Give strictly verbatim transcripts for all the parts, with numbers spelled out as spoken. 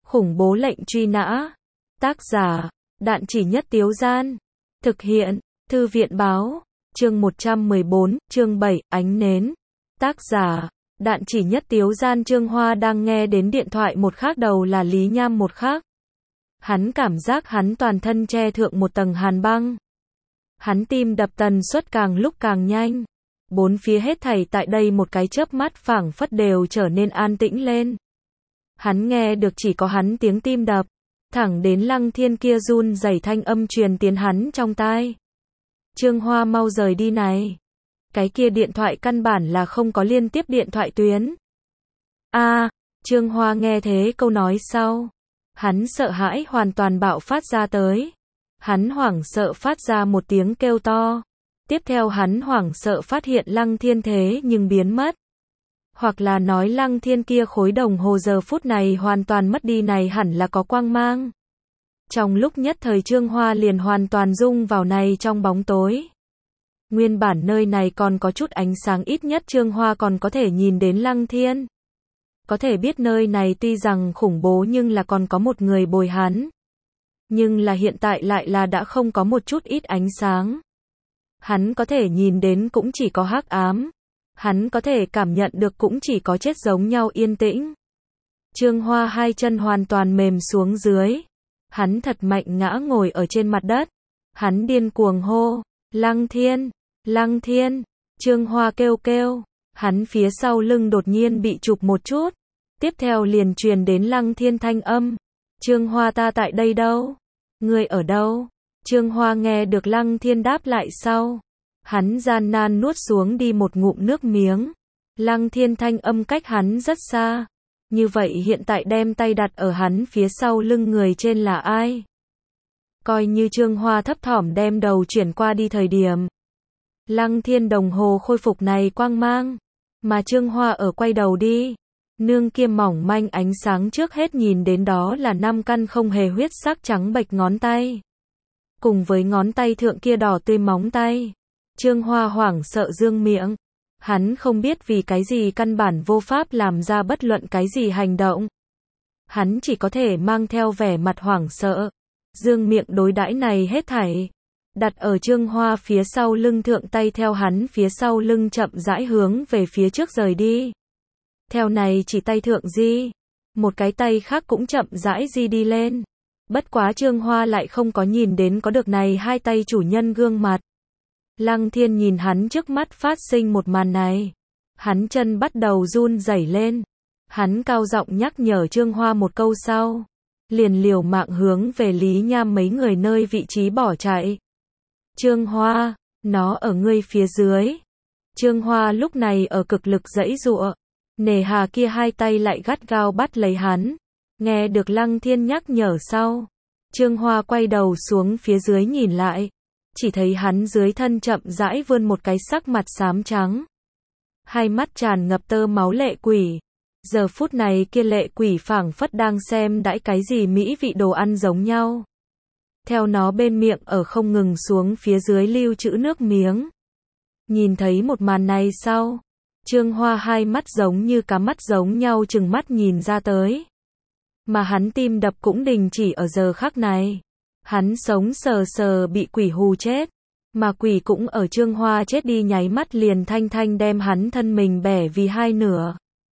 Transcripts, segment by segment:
Khủng bố lệnh truy nã. Tác giả, Đạn Chỉ Nhất Tiếu Gian. Thực hiện, Thư viện báo. Chương một trăm mười bốn, chương bảy, ánh nến. Tác giả, Đạn Chỉ Nhất Tiếu Gian. Trương Hoa đang nghe đến điện thoại một khác đầu là Lý Nham một khác. Hắn cảm giác hắn toàn thân che thượng một tầng hàn băng. Hắn tim đập tần suất càng lúc càng nhanh. Bốn phía hết thảy tại đây một cái chớp mắt phảng phất đều trở nên an tĩnh lên. Hắn nghe được chỉ có hắn tiếng tim đập, thẳng đến Lăng Thiên kia run rẩy thanh âm truyền tiến hắn trong tai. Trương Hoa mau rời đi này. Cái kia điện thoại căn bản là không có liên tiếp điện thoại tuyến. A, à, Trương Hoa nghe thế câu nói sau. Hắn sợ hãi hoàn toàn bạo phát ra tới. Hắn hoảng sợ phát ra một tiếng kêu to. Tiếp theo hắn hoảng sợ phát hiện Lăng Thiên thế nhưng biến mất. Hoặc là nói Lăng Thiên kia khối đồng hồ giờ phút này hoàn toàn mất đi này hẳn là có quang mang. Trong lúc nhất thời Trương Hoa liền hoàn toàn rung vào này trong bóng tối. Nguyên bản nơi này còn có chút ánh sáng, ít nhất Trương Hoa còn có thể nhìn đến Lăng Thiên. Có thể biết nơi này tuy rằng khủng bố nhưng là còn có một người bồi hắn. Nhưng là hiện tại lại là đã không có một chút ít ánh sáng. Hắn có thể nhìn đến cũng chỉ có hắc ám. Hắn có thể cảm nhận được cũng chỉ có chết giống nhau yên tĩnh. Trương Hoa hai chân hoàn toàn mềm xuống dưới. Hắn thật mạnh ngã ngồi ở trên mặt đất. Hắn điên cuồng hô, Lăng Thiên, Lăng Thiên, Trương Hoa kêu kêu. Hắn phía sau lưng đột nhiên bị chụp một chút. Tiếp theo liền truyền đến Lăng Thiên thanh âm. Trương Hoa, ta tại đây đâu? Ngươi ở đâu? Trương Hoa nghe được Lăng Thiên đáp lại sau. Hắn gian nan nuốt xuống đi một ngụm nước miếng. Lăng Thiên thanh âm cách hắn rất xa. Như vậy hiện tại đem tay đặt ở hắn phía sau lưng người trên là ai? Coi như Trương Hoa thấp thỏm đem đầu chuyển qua đi thời điểm. Lăng Thiên đồng hồ khôi phục này quang mang. Mà Trương Hoa ở quay đầu đi. Nương kia mỏng manh ánh sáng trước hết nhìn đến đó là năm căn không hề huyết sắc trắng bệch ngón tay. Cùng với ngón tay thượng kia đỏ tươi móng tay. Trương Hoa hoảng sợ dương miệng. Hắn không biết vì cái gì căn bản vô pháp làm ra bất luận cái gì hành động. Hắn chỉ có thể mang theo vẻ mặt hoảng sợ. Dương miệng đối đãi này hết thảy. Đặt ở Trương Hoa phía sau lưng thượng tay theo hắn phía sau lưng chậm rãi hướng về phía trước rời đi. Theo này chỉ tay thượng di. Một cái tay khác cũng chậm rãi di đi lên. Bất quá Trương Hoa lại không có nhìn đến có được này hai tay chủ nhân gương mặt. Lăng Thiên nhìn hắn trước mắt phát sinh một màn này. Hắn chân bắt đầu run rẩy lên. Hắn cao giọng nhắc nhở Trương Hoa một câu sau. Liền liều mạng hướng về Lý Nham mấy người nơi vị trí bỏ chạy. Trương Hoa, nó ở ngươi phía dưới. Trương Hoa lúc này ở cực lực giãy giụa. Nề hà kia hai tay lại gắt gao bắt lấy hắn. Nghe được Lăng Thiên nhắc nhở sau. Trương Hoa quay đầu xuống phía dưới nhìn lại. Chỉ thấy hắn dưới thân chậm rãi vươn một cái sắc mặt xám trắng. Hai mắt tràn ngập tơ máu lệ quỷ. Giờ phút này kia lệ quỷ phảng phất đang xem đãi cái gì mỹ vị đồ ăn giống nhau. Theo nó bên miệng ở không ngừng xuống phía dưới lưu trữ nước miếng. Nhìn thấy một màn này sau. Trương Hoa hai mắt giống như cá mắt giống nhau chừng mắt nhìn ra tới. Mà hắn tim đập cũng đình chỉ ở giờ khắc này. Hắn sống sờ sờ bị quỷ hù chết. Mà quỷ cũng ở Trương Hoa chết đi nháy mắt liền thanh thanh đem hắn thân mình bẻ vì hai nửa.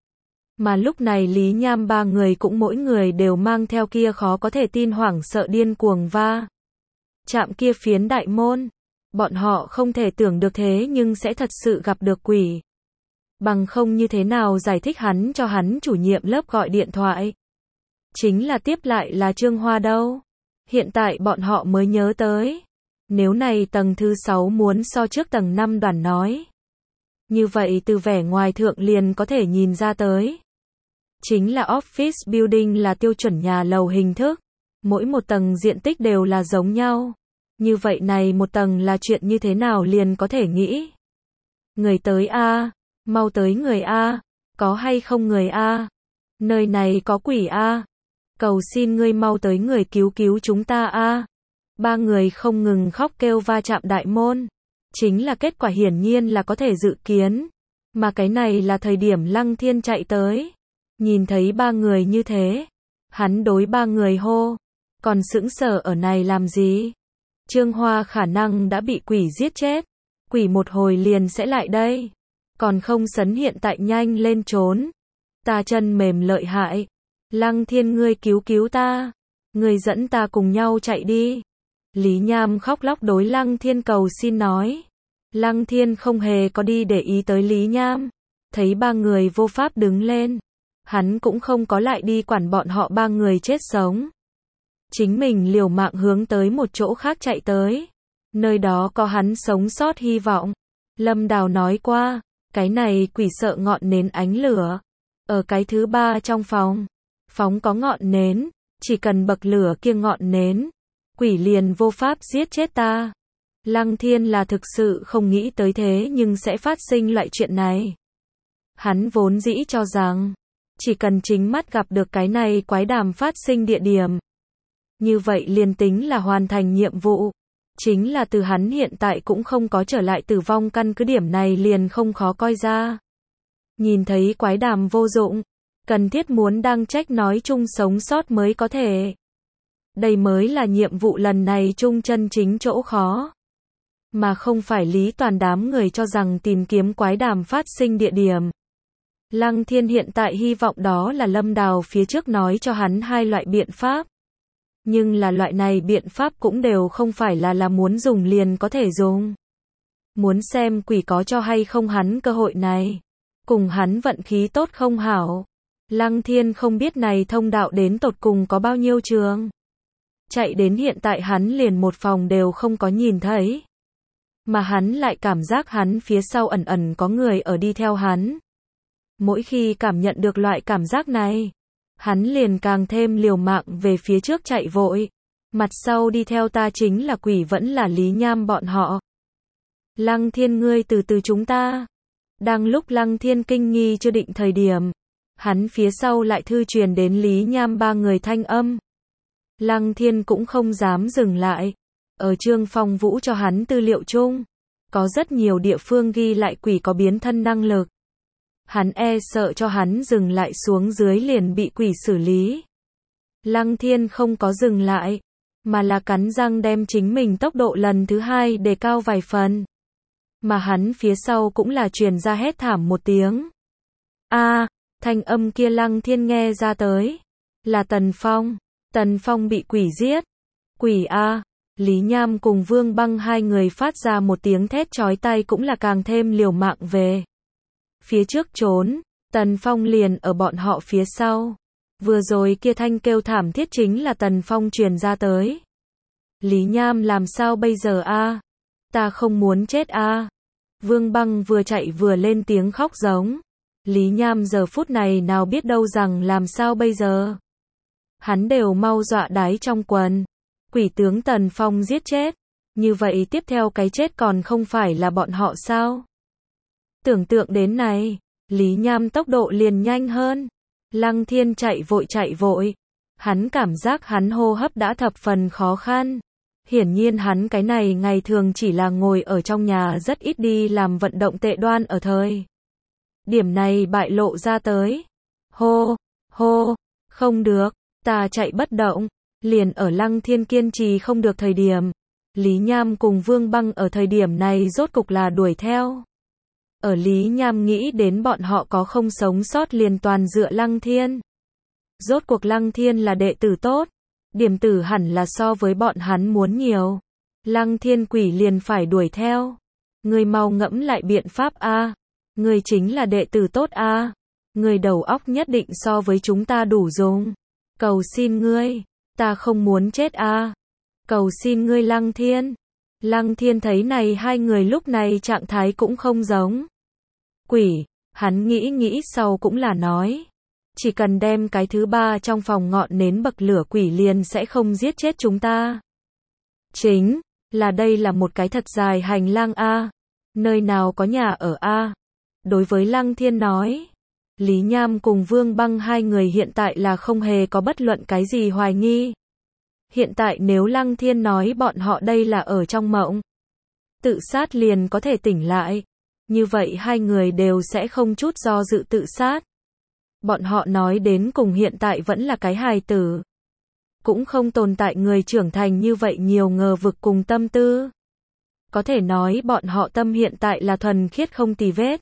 Mà lúc này Lý Nham ba người cũng mỗi người đều mang theo kia khó có thể tin hoảng sợ điên cuồng va chạm kia phiến đại môn. Bọn họ không thể tưởng được thế nhưng sẽ thật sự gặp được quỷ. Bằng không như thế nào giải thích hắn cho hắn chủ nhiệm lớp gọi điện thoại. Chính là tiếp lại là Trương Hoa đâu. Hiện tại bọn họ mới nhớ tới. Nếu này tầng thứ sáu muốn so trước tầng năm đoàn nói. Như vậy từ vẻ ngoài thượng liền có thể nhìn ra tới. Chính là office building là tiêu chuẩn nhà lầu hình thức. Mỗi một tầng diện tích đều là giống nhau. Như vậy này một tầng là chuyện như thế nào liền có thể nghĩ. Người tới A. Mau tới người A. Có hay không người A. Nơi này có quỷ A. Cầu xin ngươi mau tới người cứu cứu chúng ta A. Ba người không ngừng khóc kêu va chạm đại môn. Chính là kết quả hiển nhiên là có thể dự kiến. Mà cái này là thời điểm Lăng Thiên chạy tới. Nhìn thấy ba người như thế. Hắn đối ba người hô. Còn sững sờ ở này làm gì? Trương Hoa khả năng đã bị quỷ giết chết. Quỷ một hồi liền sẽ lại đây. Còn không sấn hiện tại nhanh lên trốn. Ta chân mềm lợi hại. Lăng Thiên ngươi cứu cứu ta. Ngươi dẫn ta cùng nhau chạy đi. Lý Nham khóc lóc đối Lăng Thiên cầu xin nói. Lăng Thiên không hề có đi để ý tới Lý Nham. Thấy ba người vô pháp đứng lên. Hắn cũng không có lại đi quản bọn họ ba người chết sống. Chính mình liều mạng hướng tới một chỗ khác chạy tới. Nơi đó có hắn sống sót hy vọng. Lâm Đào nói qua, cái này quỷ sợ ngọn nến ánh lửa. Ở cái thứ ba trong phòng, phóng có ngọn nến, chỉ cần bậc lửa kia ngọn nến, quỷ liền vô pháp giết chết ta. Lăng Thiên là thực sự không nghĩ tới thế nhưng sẽ phát sinh loại chuyện này. Hắn vốn dĩ cho rằng, chỉ cần chính mắt gặp được cái này quái đàm phát sinh địa điểm. Như vậy liền tính là hoàn thành nhiệm vụ. Chính là từ hắn hiện tại cũng không có trở lại tử vong căn cứ điểm này liền không khó coi ra. Nhìn thấy quái đàm vô dụng, cần thiết muốn đang trách nói chung sống sót mới có thể. Đây mới là nhiệm vụ lần này chung chân chính chỗ khó. Mà không phải Lý Toàn đám người cho rằng tìm kiếm quái đàm phát sinh địa điểm. Lăng Thiên hiện tại hy vọng đó là Lâm Đào phía trước nói cho hắn hai loại biện pháp. Nhưng là loại này biện pháp cũng đều không phải là là muốn dùng liền có thể dùng. Muốn xem quỷ có cho hay không hắn cơ hội này. Cùng hắn vận khí tốt không hảo. Lăng Thiên không biết này thông đạo đến tột cùng có bao nhiêu trường. Chạy đến hiện tại hắn liền một phòng đều không có nhìn thấy. Mà hắn lại cảm giác hắn phía sau ẩn ẩn có người ở đi theo hắn. Mỗi khi cảm nhận được loại cảm giác này, hắn liền càng thêm liều mạng về phía trước chạy vội. Mặt sau đi theo ta chính là quỷ vẫn là Lý Nham bọn họ. Lăng Thiên ngươi từ từ chúng ta. Đang lúc Lăng Thiên kinh nghi chưa định thời điểm, hắn phía sau lại thư truyền đến Lý Nham ba người thanh âm. Lăng Thiên cũng không dám dừng lại. Ở Trương Phong Vũ cho hắn tư liệu chung, có rất nhiều địa phương ghi lại quỷ có biến thân năng lực. Hắn e sợ cho hắn dừng lại xuống dưới liền bị quỷ xử lý. Lăng Thiên không có dừng lại, mà là cắn răng đem chính mình tốc độ lần thứ hai đề cao vài phần. Mà hắn phía sau cũng là truyền ra hét thảm một tiếng. A, thanh âm kia Lăng Thiên nghe ra tới. Là Tần Phong. Tần Phong bị quỷ giết. Quỷ A. Lý Nham cùng Vương Băng hai người phát ra một tiếng thét chói tai cũng là càng thêm liều mạng về. Phía trước trốn, Tần Phong liền ở bọn họ phía sau. Vừa rồi kia thanh kêu thảm thiết chính là Tần Phong truyền ra tới. Lý Nham làm sao bây giờ a? Ta không muốn chết a. Vương Băng vừa chạy vừa lên tiếng khóc giống. Lý Nham giờ phút này nào biết đâu rằng làm sao bây giờ. Hắn đều mau dọa đái trong quần. Quỷ tướng Tần Phong giết chết. Như vậy tiếp theo cái chết còn không phải là bọn họ sao? Tưởng tượng đến này, Lý Nham tốc độ liền nhanh hơn. Lăng Thiên chạy vội chạy vội. Hắn cảm giác hắn hô hấp đã thập phần khó khăn. Hiển nhiên hắn cái này ngày thường chỉ là ngồi ở trong nhà rất ít đi làm vận động tệ đoan ở thời. Điểm này bại lộ ra tới. Hô, hô, không được, ta chạy bất động. Liền ở Lăng Thiên kiên trì không được thời điểm. Lý Nham cùng Vương Băng ở thời điểm này rốt cục là đuổi theo. Ở Lý Nham nghĩ đến bọn họ có không sống sót liền toàn dựa Lăng Thiên. Rốt cuộc Lăng Thiên là đệ tử tốt. Điểm tử hẳn là so với bọn hắn muốn nhiều. Lăng Thiên quỷ liền phải đuổi theo. Người mau ngẫm lại biện pháp a. Người chính là đệ tử tốt a. Người đầu óc nhất định so với chúng ta đủ dùng. Cầu xin ngươi. Ta không muốn chết a. Cầu xin ngươi Lăng Thiên. Lăng Thiên thấy này hai người lúc này trạng thái cũng không giống. Quỷ, hắn nghĩ nghĩ sau cũng là nói. Chỉ cần đem cái thứ ba trong phòng ngọn nến bậc lửa quỷ liền sẽ không giết chết chúng ta. Chính, là đây là một cái thật dài hành lang A. Nơi nào có nhà ở A. Đối với Lăng Thiên nói. Lý Nham cùng Vương Băng hai người hiện tại là không hề có bất luận cái gì hoài nghi. Hiện tại nếu Lăng Thiên nói bọn họ đây là ở trong mộng. Tự sát liền có thể tỉnh lại. Như vậy hai người đều sẽ không chút do dự tự sát. Bọn họ nói đến cùng hiện tại vẫn là cái hài tử. Cũng không tồn tại người trưởng thành như vậy nhiều ngờ vực cùng tâm tư. Có thể nói bọn họ tâm hiện tại là thuần khiết không tì vết.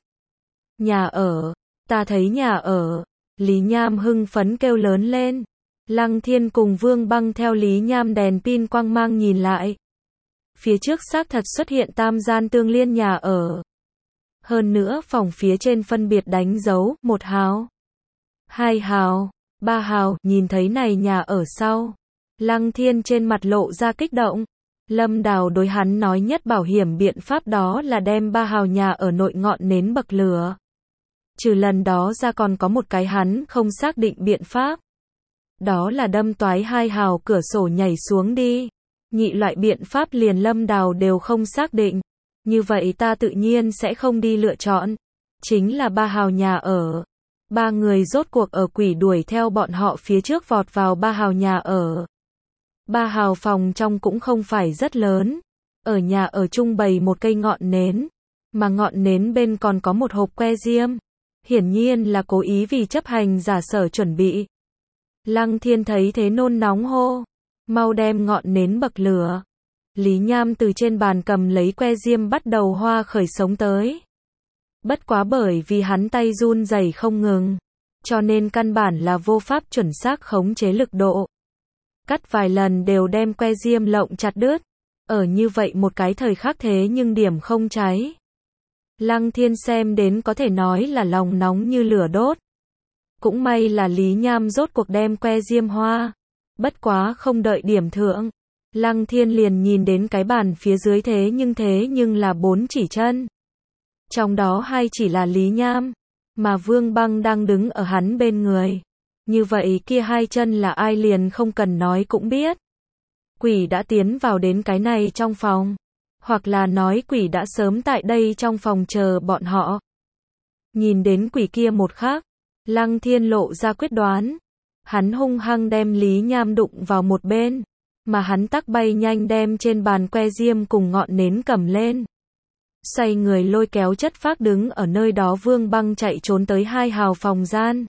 Nhà ở, ta thấy nhà ở. Lý Nham hưng phấn kêu lớn lên. Lăng Thiên cùng Vương Băng theo Lý Nham đèn pin quang mang nhìn lại. Phía trước xác thật xuất hiện tam gian tương liên nhà ở. Hơn nữa phòng phía trên phân biệt đánh dấu, một hào, hai hào, ba hào, nhìn thấy này nhà ở sau. Lăng Thiên trên mặt lộ ra kích động. Lâm Đào đối hắn nói nhất bảo hiểm biện pháp đó là đem ba hào nhà ở nội ngọn nến bậc lửa. Trừ lần đó ra còn có một cái hắn không xác định biện pháp. Đó là đâm toái hai hào cửa sổ nhảy xuống đi. Nhị loại biện pháp liền Lâm Đào đều không xác định. Như vậy ta tự nhiên sẽ không đi lựa chọn. Chính là ba hào nhà ở. Ba người rốt cuộc ở quỷ đuổi theo bọn họ phía trước vọt vào ba hào nhà ở. Ba hào phòng trong cũng không phải rất lớn. Ở nhà ở trung bày một cây ngọn nến. Mà ngọn nến bên còn có một hộp que diêm. Hiển nhiên là cố ý vì chấp hành giả sở chuẩn bị. Lăng Thiên thấy thế nôn nóng hô. Mau đem ngọn nến bậc lửa. Lý Nham từ trên bàn cầm lấy que diêm bắt đầu hoa khởi sống tới. Bất quá bởi vì hắn tay run rẩy không ngừng. Cho nên căn bản là vô pháp chuẩn xác khống chế lực độ. Cắt vài lần đều đem que diêm lộng chặt đứt. Ở như vậy một cái thời khắc thế nhưng điểm không cháy. Lăng Thiên xem đến có thể nói là lòng nóng như lửa đốt. Cũng may là Lý Nham rốt cuộc đem que diêm hoa. Bất quá không đợi điểm thượng. Lăng Thiên liền nhìn đến cái bàn phía dưới thế nhưng thế nhưng là bốn chỉ chân. Trong đó hai chỉ là Lý Nham. Mà Vương Băng đang đứng ở hắn bên người. Như vậy kia hai chân là ai liền không cần nói cũng biết. Quỷ đã tiến vào đến cái này trong phòng. Hoặc là nói quỷ đã sớm tại đây trong phòng chờ bọn họ. Nhìn đến quỷ kia một khắc. Lăng Thiên lộ ra quyết đoán. Hắn hung hăng đem Lý Nham đụng vào một bên. Mà hắn tắc bay nhanh đem trên bàn que diêm cùng ngọn nến cầm lên. Xoay người lôi kéo chất phác đứng ở nơi đó Vương Băng chạy trốn tới hai hào phòng gian.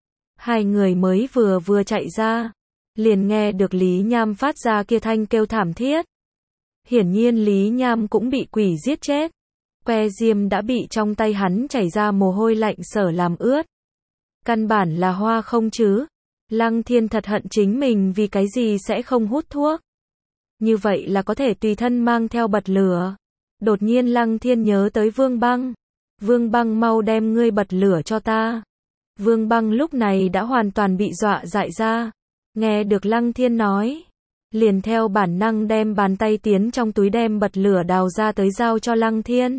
Hai người mới vừa vừa chạy ra. Liền nghe được Lý Nham phát ra kia thanh kêu thảm thiết. Hiển nhiên Lý Nham cũng bị quỷ giết chết. Que diêm đã bị trong tay hắn chảy ra mồ hôi lạnh sở làm ướt. Căn bản là hoa không chứ. Lăng Thiên thật hận chính mình vì cái gì sẽ không hút thuốc. Như vậy là có thể tùy thân mang theo bật lửa. Đột nhiên Lăng Thiên nhớ tới Vương Băng. Vương Băng mau đem ngươi bật lửa cho ta. Vương Băng lúc này đã hoàn toàn bị dọa dại ra. Nghe được Lăng Thiên nói. Liền theo bản năng đem bàn tay tiến trong túi đem bật lửa đào ra tới giao cho Lăng Thiên.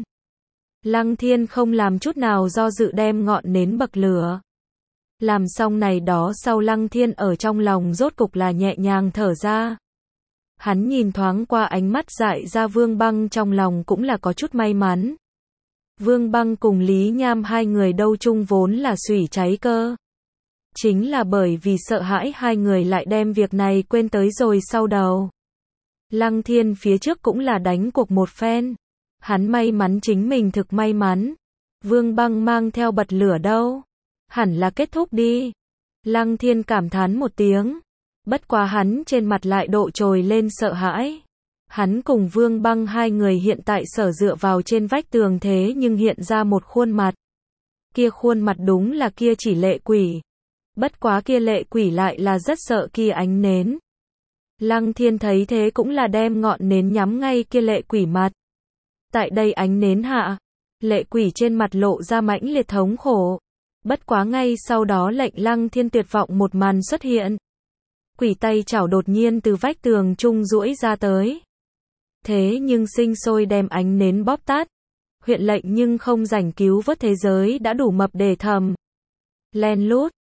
Lăng Thiên không làm chút nào do dự đem ngọn nến bậc lửa. Làm xong này đó sau Lăng Thiên ở trong lòng rốt cục là nhẹ nhàng thở ra. Hắn nhìn thoáng qua ánh mắt dại ra Vương Băng trong lòng cũng là có chút may mắn. Vương Băng cùng Lý Nham hai người đâu chung vốn là sủy cháy cơ. Chính là bởi vì sợ hãi hai người lại đem việc này quên tới rồi sau đầu. Lăng Thiên phía trước cũng là đánh cuộc một phen. Hắn may mắn chính mình thực may mắn. Vương Băng mang theo bật lửa đâu. Hẳn là kết thúc đi. Lăng Thiên cảm thán một tiếng. Bất quá hắn trên mặt lại độ trồi lên sợ hãi. Hắn cùng Vương Băng hai người hiện tại sở dựa vào trên vách tường thế nhưng hiện ra một khuôn mặt. Kia khuôn mặt đúng là kia chỉ lệ quỷ. Bất quá kia lệ quỷ lại là rất sợ kia ánh nến. Lăng Thiên thấy thế cũng là đem ngọn nến nhắm ngay kia lệ quỷ mặt. Tại đây ánh nến hạ, lệ quỷ trên mặt lộ ra mãnh liệt thống khổ. Bất quá ngay sau đó lệnh Lăng Thiên tuyệt vọng một màn xuất hiện. Quỷ tay chảo đột nhiên từ vách tường trung duỗi ra tới. Thế nhưng sinh sôi đem ánh nến bóp tắt. Huyện lệnh nhưng không rảnh cứu vớt thế giới đã đủ mập để thầm. Len lút,